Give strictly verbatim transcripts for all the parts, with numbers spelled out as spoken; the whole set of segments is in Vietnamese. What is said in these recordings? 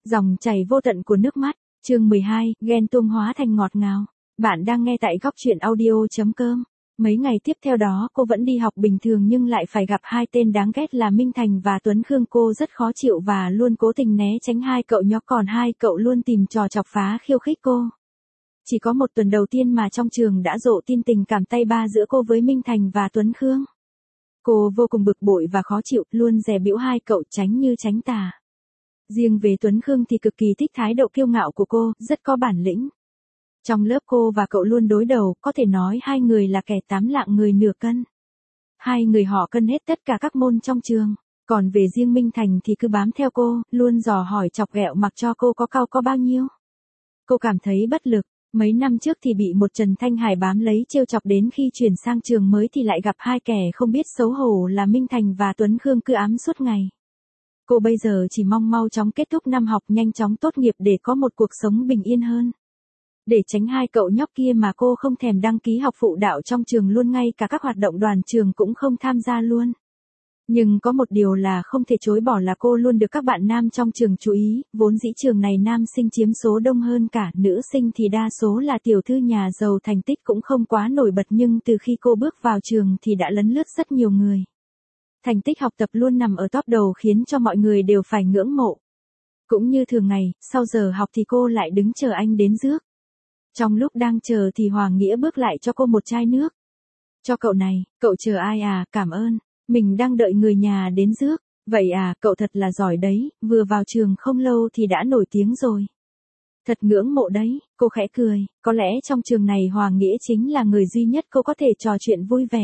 Dòng chảy vô tận của nước mắt, chương mười hai, ghen tuông hóa thành ngọt ngào. Bạn đang nghe tại góc truyện audio chấm com. Mấy ngày tiếp theo đó cô vẫn đi học bình thường nhưng lại phải gặp hai tên đáng ghét là Minh Thành và Tuấn Khương. Cô rất khó chịu và luôn cố tình né tránh hai cậu nhóc, còn hai cậu luôn tìm trò chọc phá khiêu khích cô. Chỉ có một tuần đầu tiên mà trong trường đã rộ tin tình cảm tay ba giữa cô với Minh Thành và Tuấn Khương. Cô vô cùng bực bội và khó chịu, luôn dè bĩu hai cậu tránh như tránh tà. Riêng về Tuấn Khương thì cực kỳ thích thái độ kiêu ngạo của cô, rất có bản lĩnh. Trong lớp cô và cậu luôn đối đầu, có thể nói hai người là kẻ tám lạng người nửa cân. Hai người họ cân hết tất cả các môn trong trường. Còn về riêng Minh Thành thì cứ bám theo cô, luôn dò hỏi chọc ghẹo mặc cho cô có cao có bao nhiêu. Cô cảm thấy bất lực. Mấy năm trước thì bị một Trần Thanh Hải bám lấy trêu chọc, đến khi chuyển sang trường mới thì lại gặp hai kẻ không biết xấu hổ là Minh Thành và Tuấn Khương cứ ám suốt ngày. Cô bây giờ chỉ mong mau chóng kết thúc năm học, nhanh chóng tốt nghiệp để có một cuộc sống bình yên hơn. Để tránh hai cậu nhóc kia mà cô không thèm đăng ký học phụ đạo trong trường luôn, ngay cả các hoạt động đoàn trường cũng không tham gia luôn. Nhưng có một điều là không thể chối bỏ là cô luôn được các bạn nam trong trường chú ý, vốn dĩ trường này nam sinh chiếm số đông hơn cả, nữ sinh thì đa số là tiểu thư nhà giàu, thành tích cũng không quá nổi bật, nhưng từ khi cô bước vào trường thì đã lấn lướt rất nhiều người. Thành tích học tập luôn nằm ở top đầu khiến cho mọi người đều phải ngưỡng mộ. Cũng như thường ngày, sau giờ học thì cô lại đứng chờ anh đến rước. Trong lúc đang chờ thì Hoàng Nghĩa bước lại cho cô một chai nước. Cho cậu này, cậu chờ ai à, cảm ơn. Mình đang đợi người nhà đến rước. Vậy à, cậu thật là giỏi đấy, vừa vào trường không lâu thì đã nổi tiếng rồi. Thật ngưỡng mộ đấy, cô khẽ cười, có lẽ trong trường này Hoàng Nghĩa chính là người duy nhất cô có thể trò chuyện vui vẻ.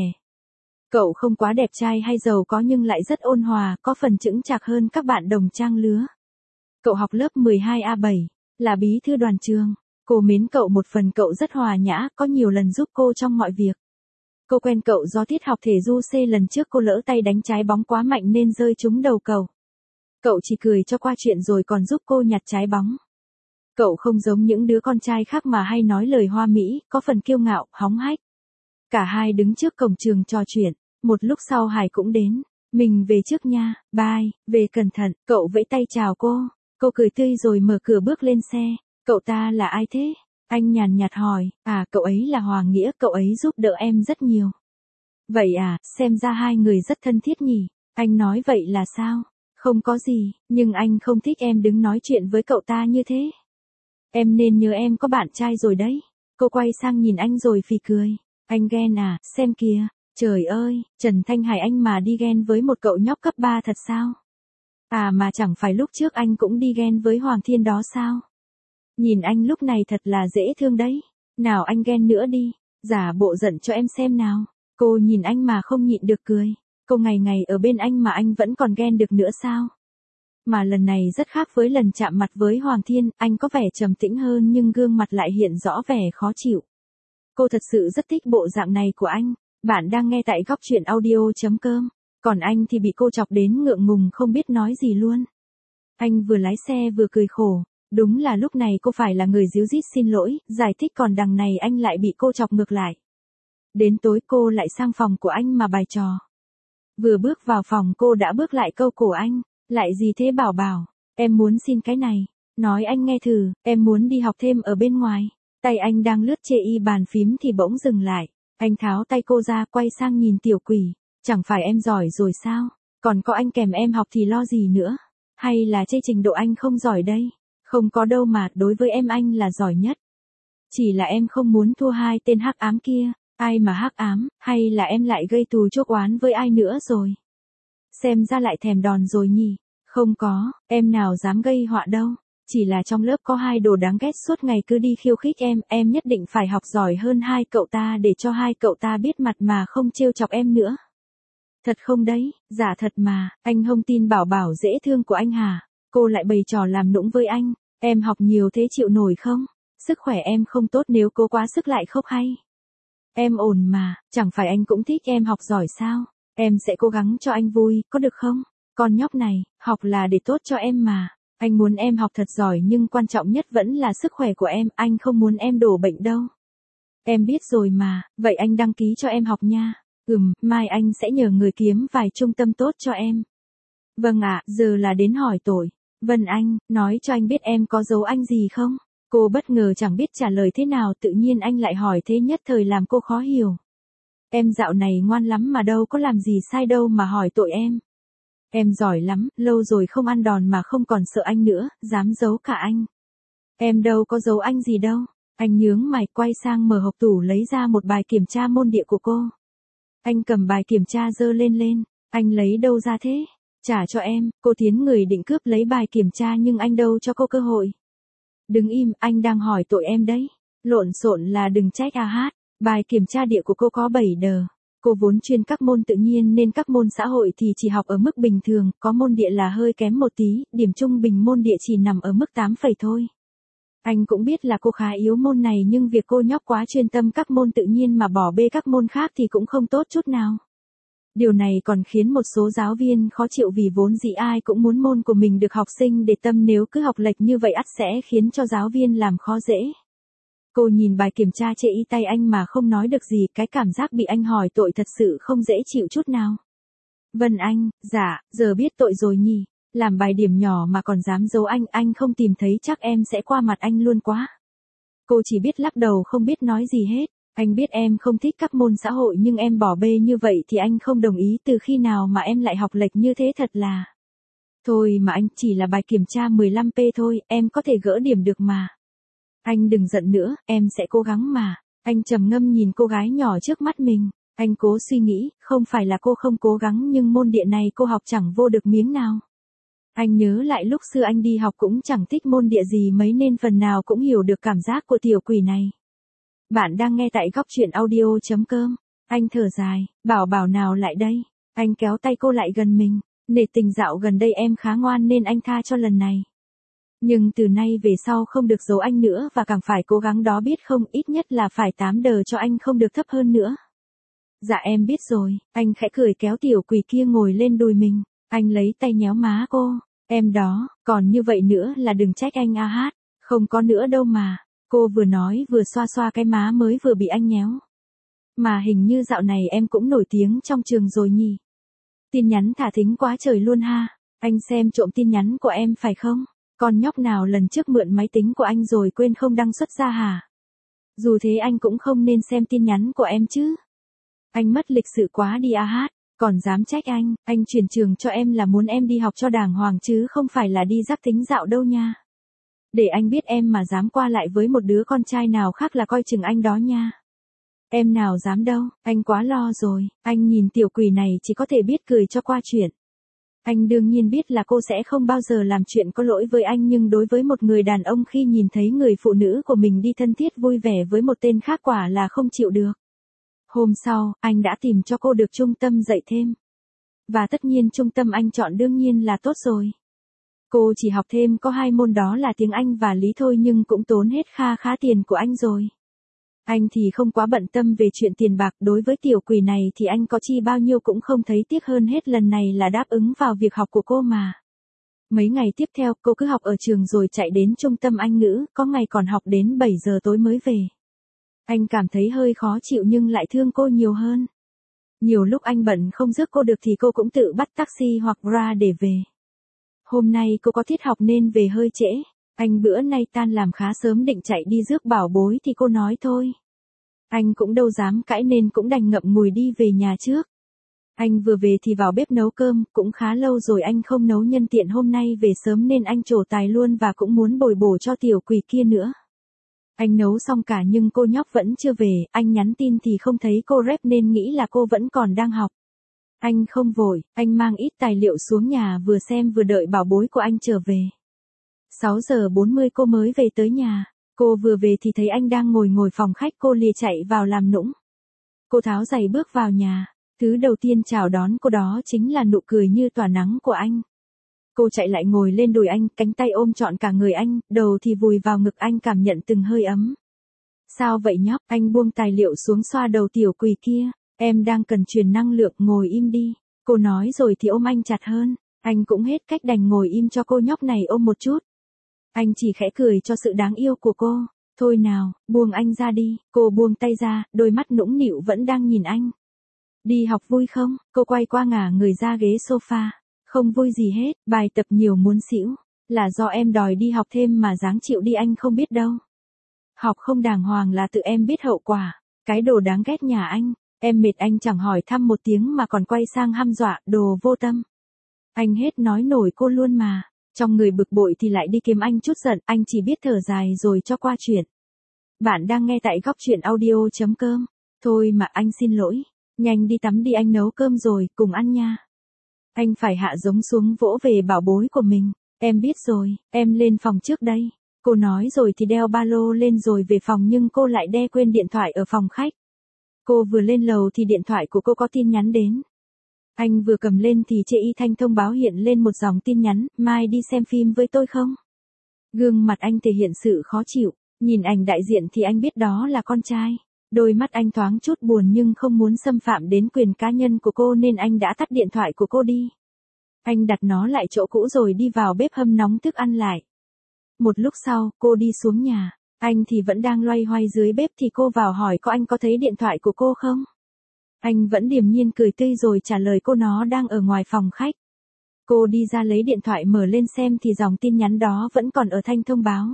Cậu không quá đẹp trai hay giàu có nhưng lại rất ôn hòa, có phần chững chạc hơn các bạn đồng trang lứa. Cậu học lớp mười hai A bảy, là bí thư đoàn trường. Cô mến cậu một phần cậu rất hòa nhã, có nhiều lần giúp cô trong mọi việc. Cô quen cậu do tiết học thể du C lần trước cô lỡ tay đánh trái bóng quá mạnh nên rơi trúng đầu cậu. Cậu chỉ cười cho qua chuyện rồi còn giúp cô nhặt trái bóng. Cậu không giống những đứa con trai khác mà hay nói lời hoa mỹ, có phần kiêu ngạo, hóng hách. Cả hai đứng trước cổng trường trò chuyện, một lúc sau Hải cũng đến. Mình về trước nha, bye, về cẩn thận, cậu vẫy tay chào cô. Cô cười tươi rồi mở cửa bước lên xe. Cậu ta là ai thế? Anh nhàn nhạt hỏi. À, cậu ấy là Hoàng Nghĩa, cậu ấy giúp đỡ em rất nhiều. Vậy à, xem ra hai người rất thân thiết nhỉ? Anh nói vậy là sao? Không có gì, nhưng anh không thích em đứng nói chuyện với cậu ta như thế. Em nên nhớ em có bạn trai rồi đấy. Cô quay sang nhìn anh rồi phì cười. Anh ghen à, xem kìa. Trời ơi, Trần Thanh Hải anh mà đi ghen với một cậu nhóc cấp ba thật sao? À mà chẳng phải lúc trước anh cũng đi ghen với Hoàng Thiên đó sao? Nhìn anh lúc này thật là dễ thương đấy. Nào anh ghen nữa đi, giả bộ giận cho em xem nào. Cô nhìn anh mà không nhịn được cười. Cô ngày ngày ở bên anh mà anh vẫn còn ghen được nữa sao? Mà lần này rất khác với lần chạm mặt với Hoàng Thiên, anh có vẻ trầm tĩnh hơn nhưng gương mặt lại hiện rõ vẻ khó chịu. Cô thật sự rất thích bộ dạng này của anh. Bạn đang nghe tại góc truyện audio chấm com. Còn anh thì bị cô chọc đến ngượng ngùng không biết nói gì luôn. Anh vừa lái xe vừa cười khổ. Đúng là lúc này cô phải là người díu dít xin lỗi, giải thích, còn đằng này anh lại bị cô chọc ngược lại. Đến tối cô lại sang phòng của anh mà bày trò. Vừa bước vào phòng cô đã bước lại câu cổ anh. Lại gì thế Bảo Bảo? Em muốn xin cái này. Nói anh nghe thử, em muốn đi học thêm ở bên ngoài. Tay anh đang lướt chê y bàn phím thì bỗng dừng lại. Anh tháo tay cô ra quay sang nhìn tiểu quỷ. Chẳng phải em giỏi rồi sao? Còn có anh kèm em học thì lo gì nữa? Hay là chê trình độ anh không giỏi đây? Không có đâu mà, đối với em anh là giỏi nhất. Chỉ là em không muốn thua hai tên hắc ám kia. Ai mà hắc ám, hay là em lại gây thù chuốc oán với ai nữa rồi? Xem ra lại thèm đòn rồi nhỉ? Không có, em nào dám gây họa đâu. Chỉ là trong lớp có hai đồ đáng ghét suốt ngày cứ đi khiêu khích em, em nhất định phải học giỏi hơn hai cậu ta để cho hai cậu ta biết mặt mà không trêu chọc em nữa. Thật không đấy, giả thật mà, anh không tin Bảo Bảo dễ thương của anh hả? Cô lại bày trò làm nũng với anh. Em học nhiều thế chịu nổi không? Sức khỏe em không tốt nếu cố quá sức lại không hay. Em ổn mà, chẳng phải anh cũng thích em học giỏi sao? Em sẽ cố gắng cho anh vui, có được không? Con nhóc này, học là để tốt cho em mà. Anh muốn em học thật giỏi nhưng quan trọng nhất vẫn là sức khỏe của em, anh không muốn em đổ bệnh đâu. Em biết rồi mà, vậy anh đăng ký cho em học nha. Ừm, mai anh sẽ nhờ người kiếm vài trung tâm tốt cho em. Vâng ạ, giờ là đến hỏi tội. Vân Anh, nói cho anh biết em có giấu anh gì không? Cô bất ngờ chẳng biết trả lời thế nào, tự nhiên anh lại hỏi thế nhất thời làm cô khó hiểu. Em dạo này ngoan lắm mà đâu có làm gì sai đâu mà hỏi tội em. Em giỏi lắm, lâu rồi không ăn đòn mà không còn sợ anh nữa, dám giấu cả anh. Em đâu có giấu anh gì đâu. Anh nhướng mày quay sang mở hộp tủ lấy ra một bài kiểm tra môn địa của cô. Anh cầm bài kiểm tra giơ lên lên. Anh lấy đâu ra thế? Trả cho em. Cô tiến người định cướp lấy bài kiểm tra nhưng anh đâu cho cô cơ hội. Đừng im, anh đang hỏi tội em đấy. Lộn xộn là đừng trách a hát. Bài kiểm tra địa của cô có bảy đờ. Cô vốn chuyên các môn tự nhiên nên các môn xã hội thì chỉ học ở mức bình thường, có môn địa là hơi kém một tí, điểm trung bình môn địa chỉ nằm ở mức tám phẩy thôi. Anh cũng biết là cô khá yếu môn này nhưng việc cô nhóc quá chuyên tâm các môn tự nhiên mà bỏ bê các môn khác thì cũng không tốt chút nào. Điều này còn khiến một số giáo viên khó chịu vì vốn dĩ ai cũng muốn môn của mình được học sinh để tâm, nếu cứ học lệch như vậy ắt sẽ khiến cho giáo viên làm khó dễ. Cô nhìn bài kiểm tra chê y tay anh mà không nói được gì, cái cảm giác bị anh hỏi tội thật sự không dễ chịu chút nào. Vân Anh, dạ, giờ biết tội rồi nhỉ, làm bài điểm nhỏ mà còn dám giấu anh, anh không tìm thấy chắc em sẽ qua mặt anh luôn quá. Cô chỉ biết lắc đầu không biết nói gì hết, anh biết em không thích các môn xã hội nhưng em bỏ bê như vậy thì anh không đồng ý, từ khi nào mà em lại học lệch như thế thật là. Thôi mà anh, chỉ là bài kiểm tra mười lăm pê thôi, em có thể gỡ điểm được mà. Anh đừng giận nữa, em sẽ cố gắng mà. Anh trầm ngâm nhìn cô gái nhỏ trước mắt mình. Anh cố suy nghĩ, không phải là cô không cố gắng nhưng môn địa này cô học chẳng vô được miếng nào. Anh nhớ lại lúc xưa anh đi học cũng chẳng thích môn địa gì mấy nên phần nào cũng hiểu được cảm giác của tiểu quỷ này. Bạn đang nghe tại góc truyện audio chấm com. Anh thở dài, bảo bảo nào lại đây. Anh kéo tay cô lại gần mình. Nể tình dạo gần đây em khá ngoan nên anh tha cho lần này. Nhưng từ nay về sau không được giấu anh nữa và càng phải cố gắng đó biết không, ít nhất là phải tám đờ cho anh không được thấp hơn nữa. Dạ em biết rồi, anh khẽ cười kéo tiểu quỷ kia ngồi lên đùi mình. Anh lấy tay nhéo má cô. Em đó, còn như vậy nữa là đừng trách anh a hát. Không có nữa đâu mà. Cô vừa nói vừa xoa xoa cái má mới vừa bị anh nhéo. Mà hình như dạo này em cũng nổi tiếng trong trường rồi nhỉ. Tin nhắn thả thính quá trời luôn ha. Anh xem trộm tin nhắn của em phải không? Con nhóc nào lần trước mượn máy tính của anh rồi quên không đăng xuất ra hả? Dù thế anh cũng không nên xem tin nhắn của em chứ. Anh mất lịch sự quá đi a hát, còn dám trách anh, anh chuyển trường cho em là muốn em đi học cho đàng hoàng chứ không phải là đi rắc tính dạo đâu nha. Để anh biết em mà dám qua lại với một đứa con trai nào khác là coi chừng anh đó nha. Em nào dám đâu, anh quá lo rồi, anh nhìn tiểu quỷ này chỉ có thể biết cười cho qua chuyện. Anh đương nhiên biết là cô sẽ không bao giờ làm chuyện có lỗi với anh nhưng đối với một người đàn ông khi nhìn thấy người phụ nữ của mình đi thân thiết vui vẻ với một tên khác quả là không chịu được. Hôm sau, anh đã tìm cho cô được trung tâm dạy thêm. Và tất nhiên trung tâm anh chọn đương nhiên là tốt rồi. Cô chỉ học thêm có hai môn đó là tiếng Anh và lý thôi nhưng cũng tốn hết kha khá tiền của anh rồi. Anh thì không quá bận tâm về chuyện tiền bạc, đối với tiểu quỷ này thì anh có chi bao nhiêu cũng không thấy tiếc, hơn hết lần này là đáp ứng vào việc học của cô mà. Mấy ngày tiếp theo cô cứ học ở trường rồi chạy đến trung tâm Anh ngữ, có ngày còn học đến bảy giờ tối mới về. Anh cảm thấy hơi khó chịu nhưng lại thương cô nhiều hơn. Nhiều lúc anh bận không rước cô được thì cô cũng tự bắt taxi hoặc Grab để về. Hôm nay cô có tiết học nên về hơi trễ. Anh bữa nay tan làm khá sớm định chạy đi rước bảo bối thì cô nói thôi. Anh cũng đâu dám cãi nên cũng đành ngậm ngùi đi về nhà trước. Anh vừa về thì vào bếp nấu cơm, cũng khá lâu rồi anh không nấu, nhân tiện hôm nay về sớm nên anh trổ tài luôn và cũng muốn bồi bổ cho tiểu quỷ kia nữa. Anh nấu xong cả nhưng cô nhóc vẫn chưa về, anh nhắn tin thì không thấy cô rep nên nghĩ là cô vẫn còn đang học. Anh không vội, anh mang ít tài liệu xuống nhà vừa xem vừa đợi bảo bối của anh trở về. sáu giờ bốn mươi cô mới về tới nhà. Cô vừa về thì thấy anh đang ngồi ngồi phòng khách, cô lìa chạy vào làm nũng. Cô tháo giày bước vào nhà. Thứ đầu tiên chào đón cô đó chính là nụ cười như tỏa nắng của anh. Cô chạy lại ngồi lên đùi anh, cánh tay ôm trọn cả người anh, đầu thì vùi vào ngực anh cảm nhận từng hơi ấm. Sao vậy nhóc? Anh buông tài liệu xuống xoa đầu tiểu quỷ kia. Em đang cần truyền năng lượng, ngồi im đi. Cô nói rồi thì ôm anh chặt hơn. Anh cũng hết cách đành ngồi im cho cô nhóc này ôm một chút. Anh chỉ khẽ cười cho sự đáng yêu của cô. Thôi nào, buông anh ra đi. Cô buông tay ra, đôi mắt nũng nịu vẫn đang nhìn anh. Đi học vui không? Cô quay qua ngả người ra ghế sofa. Không vui gì hết, bài tập nhiều muốn xỉu. Là do em đòi đi học thêm mà dáng chịu đi anh không biết đâu. Học không đàng hoàng là tự em biết hậu quả. Cái đồ đáng ghét nhà anh. Em mệt anh chẳng hỏi thăm một tiếng mà còn quay sang hăm dọa, đồ vô tâm. Anh hết nói nổi cô luôn mà. Trong người bực bội thì lại đi kiếm anh chút giận, anh chỉ biết thở dài rồi cho qua chuyện. Bạn đang nghe tại góc chuyện audio chấm com. Thôi mà anh xin lỗi. Nhanh đi tắm đi anh nấu cơm rồi, cùng ăn nha. Anh phải hạ giống xuống vỗ về bảo bối của mình. Em biết rồi, em lên phòng trước đây. Cô nói rồi thì đeo ba lô lên rồi về phòng nhưng cô lại đe quên điện thoại ở phòng khách. Cô vừa lên lầu thì điện thoại của cô có tin nhắn đến. Anh vừa cầm lên thì chê y thanh thông báo hiện lên một dòng tin nhắn, mai đi xem phim với tôi không? Gương mặt anh thể hiện sự khó chịu, nhìn ảnh đại diện thì anh biết đó là con trai. Đôi mắt anh thoáng chút buồn nhưng không muốn xâm phạm đến quyền cá nhân của cô nên anh đã tắt điện thoại của cô đi. Anh đặt nó lại chỗ cũ rồi đi vào bếp hâm nóng thức ăn lại. Một lúc sau, cô đi xuống nhà, anh thì vẫn đang loay hoay dưới bếp thì cô vào hỏi có anh có thấy điện thoại của cô không? Anh vẫn điềm nhiên cười tươi rồi trả lời cô nó đang ở ngoài phòng khách. Cô đi ra lấy điện thoại mở lên xem thì dòng tin nhắn đó vẫn còn ở thanh thông báo.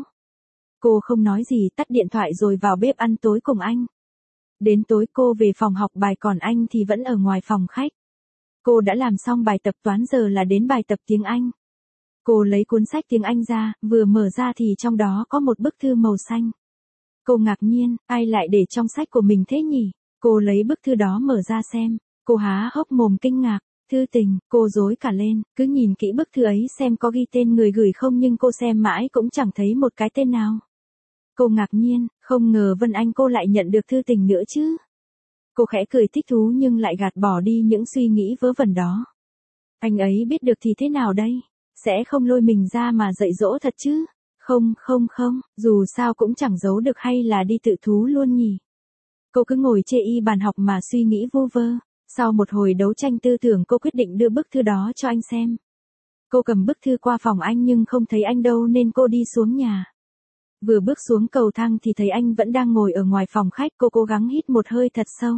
Cô không nói gì tắt điện thoại rồi vào bếp ăn tối cùng anh. Đến tối cô về phòng học bài còn anh thì vẫn ở ngoài phòng khách. Cô đã làm xong bài tập toán giờ là đến bài tập tiếng Anh. Cô lấy cuốn sách tiếng Anh ra, vừa mở ra thì trong đó có một bức thư màu xanh. Cô ngạc nhiên, ai lại để trong sách của mình thế nhỉ? Cô lấy bức thư đó mở ra xem, cô há hốc mồm kinh ngạc, thư tình, cô rối cả lên, cứ nhìn kỹ bức thư ấy xem có ghi tên người gửi không nhưng cô xem mãi cũng chẳng thấy một cái tên nào. Cô ngạc nhiên, không ngờ Vân Anh cô lại nhận được thư tình nữa chứ. Cô khẽ cười thích thú nhưng lại gạt bỏ đi những suy nghĩ vớ vẩn đó. Anh ấy biết được thì thế nào đây? Sẽ không lôi mình ra mà dạy dỗ thật chứ? Không không không, dù sao cũng chẳng giấu được hay là đi tự thú luôn nhỉ? Cô cứ ngồi chê y bàn học mà suy nghĩ vu vơ. Sau một hồi đấu tranh tư tưởng cô quyết định đưa bức thư đó cho anh xem. Cô cầm bức thư qua phòng anh nhưng không thấy anh đâu nên cô đi xuống nhà. Vừa bước xuống cầu thang thì thấy anh vẫn đang ngồi ở ngoài phòng khách. Cô cố gắng hít một hơi thật sâu.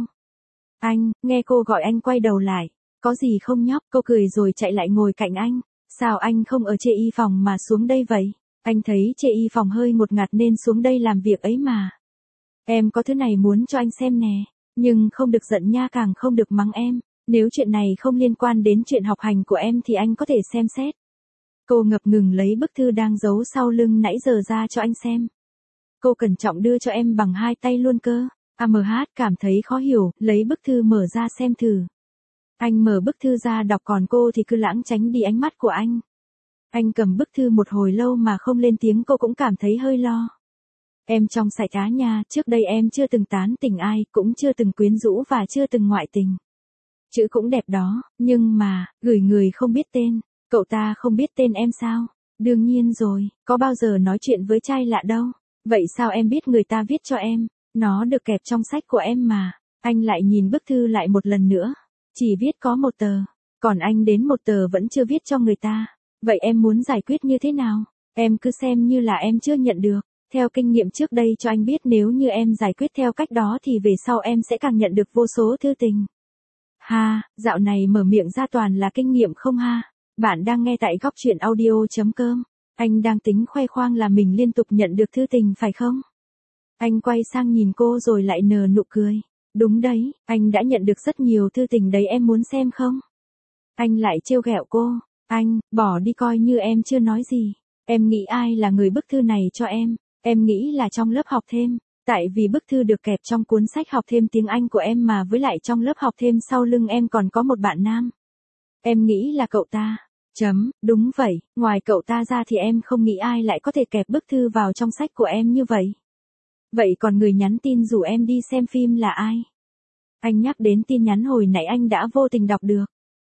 Anh, nghe cô gọi anh quay đầu lại. Có gì không nhóc? Cô cười rồi chạy lại ngồi cạnh anh. Sao anh không ở chê y phòng mà xuống đây vậy? Anh thấy chê y phòng hơi ngột ngạt nên xuống đây làm việc ấy mà. Em có thứ này muốn cho anh xem nè. Nhưng không được giận nha, càng không được mắng em. Nếu chuyện này không liên quan đến chuyện học hành của em thì anh có thể xem xét. Cô ngập ngừng lấy bức thư đang giấu sau lưng nãy giờ ra cho anh xem. Cô cẩn trọng đưa cho em bằng hai tay luôn cơ. a em hát cảm thấy khó hiểu, lấy bức thư mở ra xem thử. Anh mở bức thư ra đọc còn cô thì cứ lãng tránh đi ánh mắt của anh. Anh cầm bức thư một hồi lâu mà không lên tiếng, cô cũng cảm thấy hơi lo. Em trong sạch á nha, trước đây em chưa từng tán tỉnh ai, cũng chưa từng quyến rũ và chưa từng ngoại tình. Chữ cũng đẹp đó, nhưng mà, gửi người không biết tên, cậu ta không biết tên em sao? Đương nhiên rồi, có bao giờ nói chuyện với trai lạ đâu. Vậy sao em biết người ta viết cho em? Nó được kẹp trong sách của em mà. Anh lại nhìn bức thư lại một lần nữa. Chỉ viết có một tờ, còn anh đến một tờ vẫn chưa viết cho người ta. Vậy em muốn giải quyết như thế nào? Em cứ xem như là em chưa nhận được. Theo kinh nghiệm trước đây cho anh biết nếu như em giải quyết theo cách đó thì về sau em sẽ càng nhận được vô số thư tình. Ha, dạo này mở miệng ra toàn là kinh nghiệm không ha? Bạn đang nghe tại góc chuyện audio chấm com. Anh đang tính khoe khoang là mình liên tục nhận được thư tình phải không? Anh quay sang nhìn cô rồi lại nở nụ cười. Đúng đấy, anh đã nhận được rất nhiều thư tình đấy, em muốn xem không? Anh lại trêu ghẹo cô. Anh, bỏ đi coi như em chưa nói gì. Em nghĩ ai là người bức thư này cho em? Em nghĩ là trong lớp học thêm. Tại vì bức thư được kẹp trong cuốn sách học thêm tiếng Anh của em mà, với lại trong lớp học thêm sau lưng em còn có một bạn nam. Em nghĩ là cậu ta. Chấm, đúng vậy, ngoài cậu ta ra thì em không nghĩ ai lại có thể kẹp bức thư vào trong sách của em như vậy. Vậy còn người nhắn tin rủ em đi xem phim là ai? Anh nhắc đến tin nhắn hồi nãy anh đã vô tình đọc được.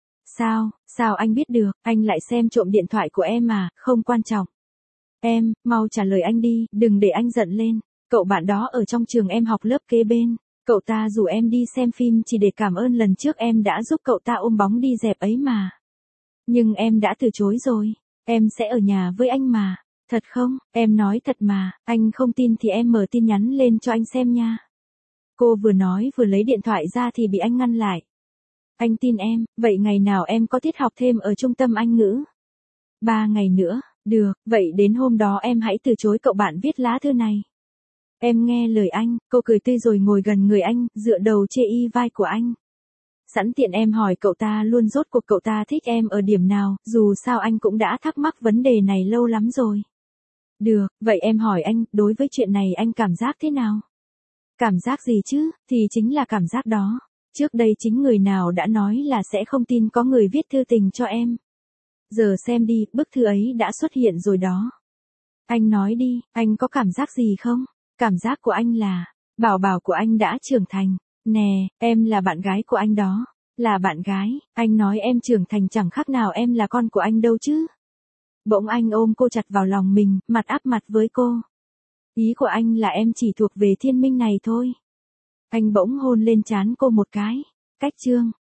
Sao, sao anh biết được? Anh lại xem trộm điện thoại của em à? Không quan trọng. Em, mau trả lời anh đi, đừng để anh giận lên. Cậu bạn đó ở trong trường em học lớp kế bên. Cậu ta rủ em đi xem phim chỉ để cảm ơn lần trước em đã giúp cậu ta ôm bóng đi dẹp ấy mà. Nhưng em đã từ chối rồi. Em sẽ ở nhà với anh mà. Thật không? Em nói thật mà. Anh không tin thì em mở tin nhắn lên cho anh xem nha. Cô vừa nói vừa lấy điện thoại ra thì bị anh ngăn lại. Anh tin em, vậy ngày nào em có tiết học thêm ở trung tâm Anh ngữ? Ba ngày nữa, Được, vậy đến hôm đó em hãy từ chối cậu bạn viết lá thư này. Em nghe lời anh, cô cười tươi rồi ngồi gần người anh, dựa đầu chê y vai của anh. Sẵn tiện em hỏi cậu ta luôn rốt cuộc cậu ta thích em ở điểm nào, dù sao anh cũng đã thắc mắc vấn đề này lâu lắm rồi. Được, vậy em hỏi anh, đối với chuyện này anh cảm giác thế nào? Cảm giác gì chứ, thì chính là cảm giác đó. Trước đây chính người nào đã nói là sẽ không tin có người viết thư tình cho em. Giờ xem đi, bức thư ấy đã xuất hiện rồi đó. Anh nói đi, anh có cảm giác gì không? Cảm giác của anh là, bảo bảo của anh đã trưởng thành. Nè, em là bạn gái của anh đó. Là bạn gái, anh nói em trưởng thành chẳng khác nào em là con của anh đâu chứ. Bỗng anh ôm cô chặt vào lòng mình, mặt áp mặt với cô. Ý của anh là em chỉ thuộc về thiên minh này thôi. Anh bỗng hôn lên trán cô một cái. Cách chương.